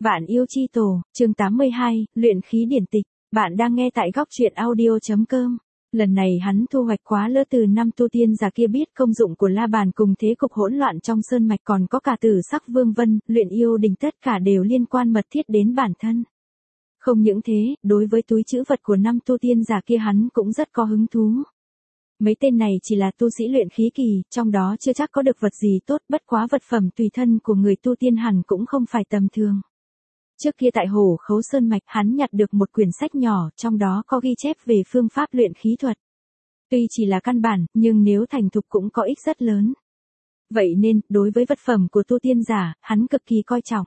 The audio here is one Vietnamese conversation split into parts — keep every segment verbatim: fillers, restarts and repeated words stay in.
Vạn yêu chi tổ, chương tám mươi hai, luyện khí điển tịch. Bạn đang nghe tại góc truyện audio chấm com. Lần này hắn thu hoạch quá lỡ từ năm tu tiên giả kia biết công dụng của la bàn cùng thế cục hỗn loạn trong sơn mạch, còn có cả tử sắc vương vân, luyện yêu đình, tất cả đều liên quan mật thiết đến bản thân. Không những thế, đối với túi trữ vật của năm tu tiên giả kia hắn cũng rất có hứng thú. Mấy tên này chỉ là tu sĩ luyện khí kỳ, trong đó chưa chắc có được vật gì tốt, bất quá vật phẩm tùy thân của người tu tiên hẳn cũng không phải tầm thường. Trước kia tại Hổ Khấu Sơn Mạch, hắn nhặt được một quyển sách nhỏ, trong đó có ghi chép về phương pháp luyện khí thuật. Tuy chỉ là căn bản, nhưng nếu thành thục cũng có ích rất lớn. Vậy nên, đối với vật phẩm của tu tiên giả, hắn cực kỳ coi trọng.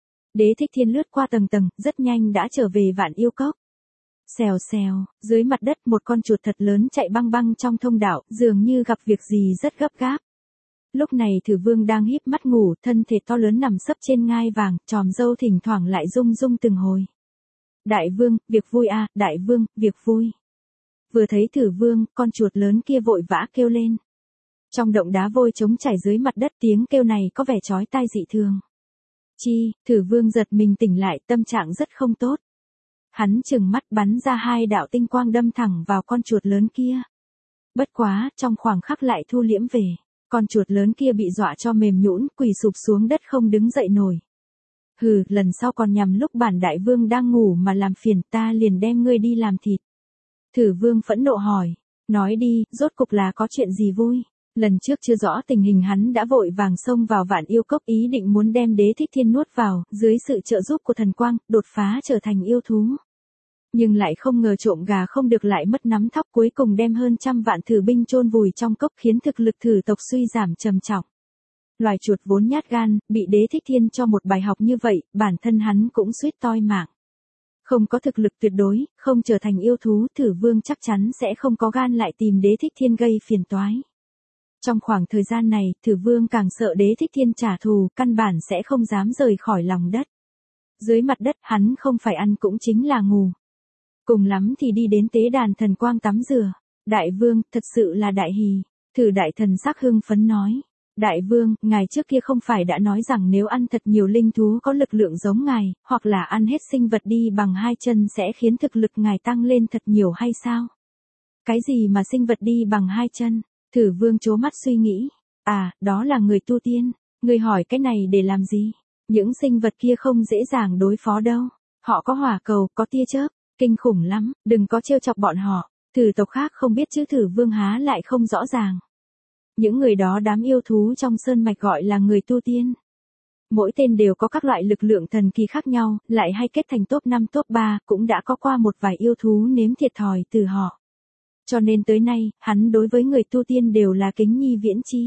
Đế Thích Thiên lướt qua tầng tầng, rất nhanh đã trở về Vạn Yêu Cốc. Xèo xèo, dưới mặt đất một con chuột thật lớn chạy băng băng trong thông đạo, dường như gặp việc gì rất gấp gáp. Lúc này Thử Vương đang híp mắt ngủ, thân thể to lớn nằm sấp trên ngai vàng, chòm râu thỉnh thoảng lại rung rung từng hồi. Đại Vương, việc vui à, Đại Vương, việc vui. Vừa thấy Thử Vương, con chuột lớn kia vội vã kêu lên. Trong động đá vôi trống chảy dưới mặt đất, tiếng kêu này có vẻ chói tai dị thường. Chi, Thử Vương giật mình tỉnh lại, tâm trạng rất không tốt. Hắn chừng mắt bắn ra hai đạo tinh quang đâm thẳng vào con chuột lớn kia. Bất quá, trong khoảng khắc lại thu liễm về. Con chuột lớn kia bị dọa cho mềm nhũn, quỳ sụp xuống đất không đứng dậy nổi. Hừ, lần sau còn nhằm lúc bản đại vương đang ngủ mà làm phiền, ta liền đem ngươi đi làm thịt. Thử Vương phẫn nộ hỏi, nói đi, rốt cục là có chuyện gì vui? Lần trước chưa rõ tình hình hắn đã vội vàng xông vào Vạn Yêu Cốc, ý định muốn đem Đế Thích Thiên nuốt vào, dưới sự trợ giúp của thần quang, đột phá trở thành yêu thú. Nhưng lại không ngờ trộm gà không được lại mất nắm thóc, cuối cùng đem hơn trăm vạn thử binh chôn vùi trong cốc, khiến thực lực thử tộc suy giảm trầm trọng. Loài chuột vốn nhát gan, bị Đế Thích Thiên cho một bài học như vậy, bản thân hắn cũng suýt toi mạng. Không có thực lực tuyệt đối, không trở thành yêu thú, Thử Vương chắc chắn sẽ không có gan lại tìm Đế Thích Thiên gây phiền toái. Trong khoảng thời gian này, Thử Vương càng sợ Đế Thích Thiên trả thù, căn bản sẽ không dám rời khỏi lòng đất. Dưới mặt đất, hắn không phải ăn cũng chính là ngủ. Cùng lắm thì đi đến tế đàn thần quang tắm rửa. Đại Vương, thật sự là đại hỷ. Thử đại thần sắc hưng phấn nói. Đại Vương, ngài trước kia không phải đã nói rằng nếu ăn thật nhiều linh thú có lực lượng giống ngài, hoặc là ăn hết sinh vật đi bằng hai chân sẽ khiến thực lực ngài tăng lên thật nhiều hay sao? Cái gì mà sinh vật đi bằng hai chân? Thử Vương trố mắt suy nghĩ. À, đó là người tu tiên. Người hỏi cái này để làm gì? Những sinh vật kia không dễ dàng đối phó đâu. Họ có hỏa cầu, có tia chớp. Kinh khủng lắm, đừng có trêu chọc bọn họ. Thử tộc khác không biết chứ Thử Vương há lại không rõ ràng. Những người đó đám yêu thú trong sơn mạch gọi là người tu tiên. Mỗi tên đều có các loại lực lượng thần kỳ khác nhau, lại hay kết thành top năm top ba, cũng đã có qua một vài yêu thú nếm thiệt thòi từ họ. Cho nên tới nay, hắn đối với người tu tiên đều là kính nhi viễn chi.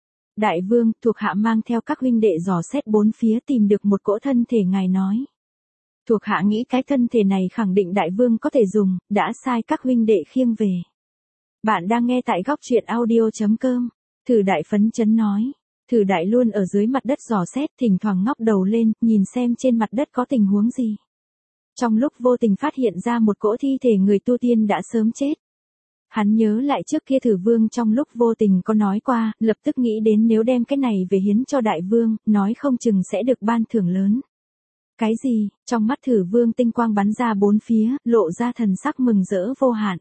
Đại Vương, thuộc hạ mang theo các huynh đệ dò xét bốn phía tìm được một cỗ thân thể, ngài nói. Thuộc hạ nghĩ cái thân thể này khẳng định Đại Vương có thể dùng, đã sai các huynh đệ khiêng về. Bạn đang nghe tại góc truyện audio chấm com. Thử đại phấn chấn nói. Thử đại luôn ở dưới mặt đất dò xét, thỉnh thoảng ngóc đầu lên, nhìn xem trên mặt đất có tình huống gì. Trong lúc vô tình phát hiện ra một cỗ thi thể người tu tiên đã sớm chết. Hắn nhớ lại trước kia Thử Vương trong lúc vô tình có nói qua, lập tức nghĩ đến nếu đem cái này về hiến cho Đại Vương, nói không chừng sẽ được ban thưởng lớn. Cái gì? Trong mắt Thử Vương tinh quang bắn ra bốn phía, lộ ra thần sắc mừng rỡ vô hạn.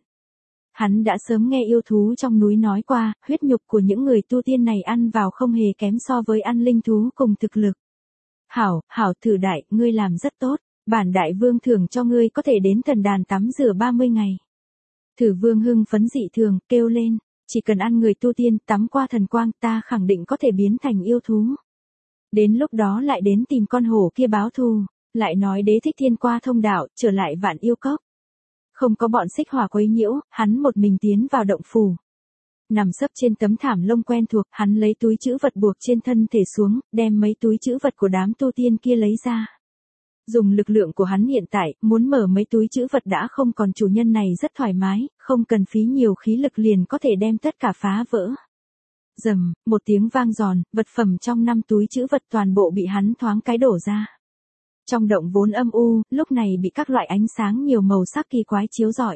Hắn đã sớm nghe yêu thú trong núi nói qua, huyết nhục của những người tu tiên này ăn vào không hề kém so với ăn linh thú cùng thực lực. Hảo, hảo Thử đại, ngươi làm rất tốt, bản Đại Vương thưởng cho ngươi có thể đến thần đàn tắm rửa ba mươi ngày. Thử Vương hưng phấn dị thường, kêu lên, chỉ cần ăn người tu tiên tắm qua thần quang ta khẳng định có thể biến thành yêu thú. Đến lúc đó lại đến tìm con hổ kia báo thù, lại nói Đế Thích Thiên qua thông đạo, trở lại Vạn Yêu Cốc. Không có bọn xích hỏa quấy nhiễu, hắn một mình tiến vào động phủ. Nằm sấp trên tấm thảm lông quen thuộc, hắn lấy túi trữ vật buộc trên thân thể xuống, đem mấy túi trữ vật của đám tu tiên kia lấy ra. Dùng lực lượng của hắn hiện tại, muốn mở mấy túi trữ vật đã không còn chủ nhân này rất thoải mái, không cần phí nhiều khí lực liền có thể đem tất cả phá vỡ. Rầm, một tiếng vang giòn, vật phẩm trong năm túi trữ vật toàn bộ bị hắn thoáng cái đổ ra. Trong động vốn âm u, lúc này bị các loại ánh sáng nhiều màu sắc kỳ quái chiếu rọi.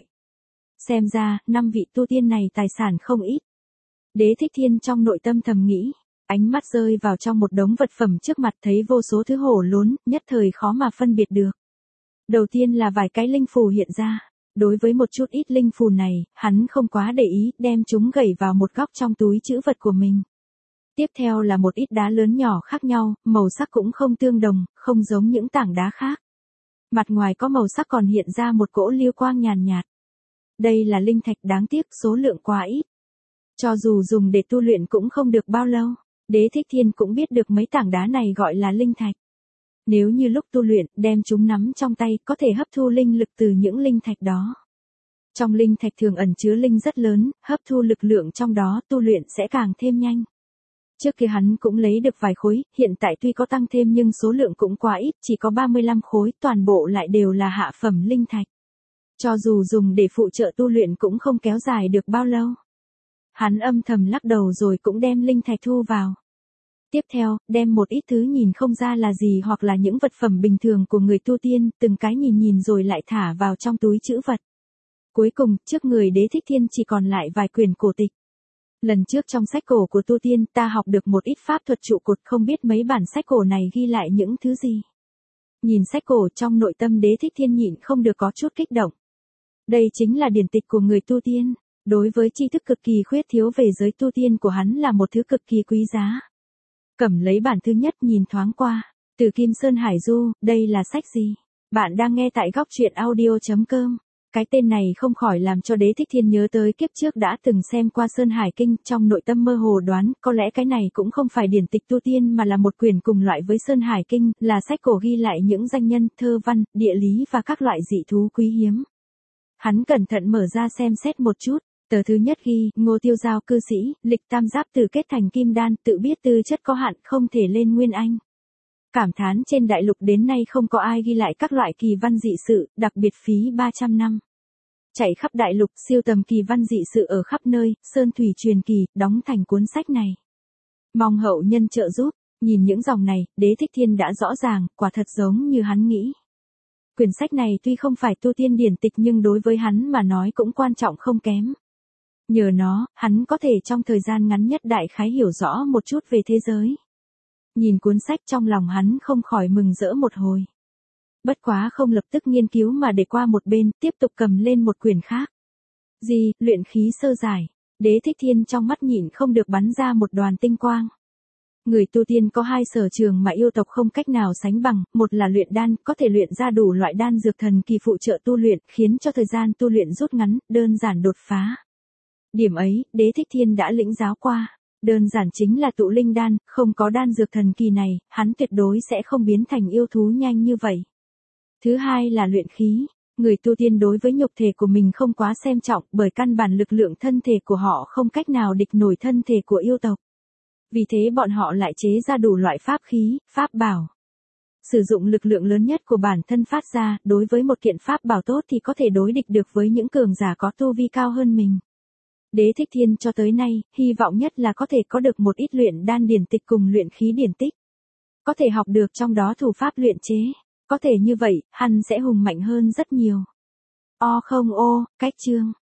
Xem ra, năm vị tu tiên này tài sản không ít. Đế Thích Thiên trong nội tâm thầm nghĩ, ánh mắt rơi vào trong một đống vật phẩm trước mặt thấy vô số thứ hổ lốn, nhất thời khó mà phân biệt được. Đầu tiên là vài cái linh phù hiện ra. Đối với một chút ít linh phù này, hắn không quá để ý, đem chúng gẩy vào một góc trong túi trữ vật của mình. Tiếp theo là một ít đá lớn nhỏ khác nhau, màu sắc cũng không tương đồng, không giống những tảng đá khác. Mặt ngoài có màu sắc còn hiện ra một cỗ lưu quang nhàn nhạt. Đây là linh thạch, đáng tiếc số lượng quá ít. Cho dù dùng để tu luyện cũng không được bao lâu, Đế Thích Thiên cũng biết được mấy tảng đá này gọi là linh thạch. Nếu như lúc tu luyện, đem chúng nắm trong tay, có thể hấp thu linh lực từ những linh thạch đó. Trong linh thạch thường ẩn chứa linh rất lớn, hấp thu lực lượng trong đó, tu luyện sẽ càng thêm nhanh. Trước kia hắn cũng lấy được vài khối, hiện tại tuy có tăng thêm nhưng số lượng cũng quá ít, chỉ có ba mươi lăm khối, toàn bộ lại đều là hạ phẩm linh thạch. Cho dù dùng để phụ trợ tu luyện cũng không kéo dài được bao lâu. Hắn âm thầm lắc đầu rồi cũng đem linh thạch thu vào. Tiếp theo, đem một ít thứ nhìn không ra là gì hoặc là những vật phẩm bình thường của người tu tiên, từng cái nhìn nhìn rồi lại thả vào trong túi trữ vật. Cuối cùng, trước người Đế Thích Thiên chỉ còn lại vài quyển cổ tịch. Lần trước trong sách cổ của tu tiên ta học được một ít pháp thuật trụ cột, không biết mấy bản sách cổ này ghi lại những thứ gì. Nhìn sách cổ trong nội tâm Đế Thích Thiên nhịn không được có chút kích động. Đây chính là điển tịch của người tu tiên. Đối với tri thức cực kỳ khuyết thiếu về giới tu tiên của hắn là một thứ cực kỳ quý giá. Cầm lấy bản thứ nhất nhìn thoáng qua. Từ Kim Sơn Hải Du, đây là sách gì? Bạn đang nghe tại góc truyện audio chấm com. Cái tên này không khỏi làm cho Đế Thích Thiên nhớ tới kiếp trước đã từng xem qua Sơn Hải Kinh, trong nội tâm mơ hồ đoán, có lẽ cái này cũng không phải điển tịch tu tiên mà là một quyển cùng loại với Sơn Hải Kinh, là sách cổ ghi lại những danh nhân, thơ văn, địa lý và các loại dị thú quý hiếm. Hắn cẩn thận mở ra xem xét một chút. Tờ thứ nhất ghi, Ngô Tiêu Giao cư sĩ, lịch tam giáp tử kết thành kim đan, tự biết tư chất có hạn, không thể lên nguyên anh. Cảm thán trên đại lục đến nay không có ai ghi lại các loại kỳ văn dị sự, đặc biệt phí ba trăm năm. Chạy khắp đại lục, siêu tầm kỳ văn dị sự ở khắp nơi, sơn thủy truyền kỳ, đóng thành cuốn sách này. Mong hậu nhân trợ giúp, nhìn những dòng này, Đế Thích Thiên đã rõ ràng, quả thật giống như hắn nghĩ. Quyển sách này tuy không phải tu tiên điển tịch nhưng đối với hắn mà nói cũng quan trọng không kém. Nhờ nó, hắn có thể trong thời gian ngắn nhất đại khái hiểu rõ một chút về thế giới. Nhìn cuốn sách trong lòng hắn không khỏi mừng rỡ một hồi. Bất quá không lập tức nghiên cứu mà để qua một bên, tiếp tục cầm lên một quyển khác. Gì, luyện khí sơ giải. Đế Thích Thiên trong mắt nhịn không được bắn ra một đoàn tinh quang. Người tu tiên có hai sở trường mà yêu tộc không cách nào sánh bằng, một là luyện đan, có thể luyện ra đủ loại đan dược thần kỳ phụ trợ tu luyện, khiến cho thời gian tu luyện rút ngắn, đơn giản đột phá. Điểm ấy, Đế Thích Thiên đã lĩnh giáo qua. Đơn giản chính là tụ linh đan, không có đan dược thần kỳ này, hắn tuyệt đối sẽ không biến thành yêu thú nhanh như vậy. Thứ hai là luyện khí. Người tu tiên đối với nhục thể của mình không quá xem trọng, bởi căn bản lực lượng thân thể của họ không cách nào địch nổi thân thể của yêu tộc. Vì thế bọn họ lại chế ra đủ loại pháp khí, pháp bảo. Sử dụng lực lượng lớn nhất của bản thân phát ra, đối với một kiện pháp bảo tốt thì có thể đối địch được với những cường giả có tu vi cao hơn mình. Đế Thích Thiên cho tới nay, hy vọng nhất là có thể có được một ít luyện đan điển tịch cùng luyện khí điển tích. Có thể học được trong đó thủ pháp luyện chế. Có thể như vậy, hắn sẽ hùng mạnh hơn rất nhiều. O không ô, cách chương.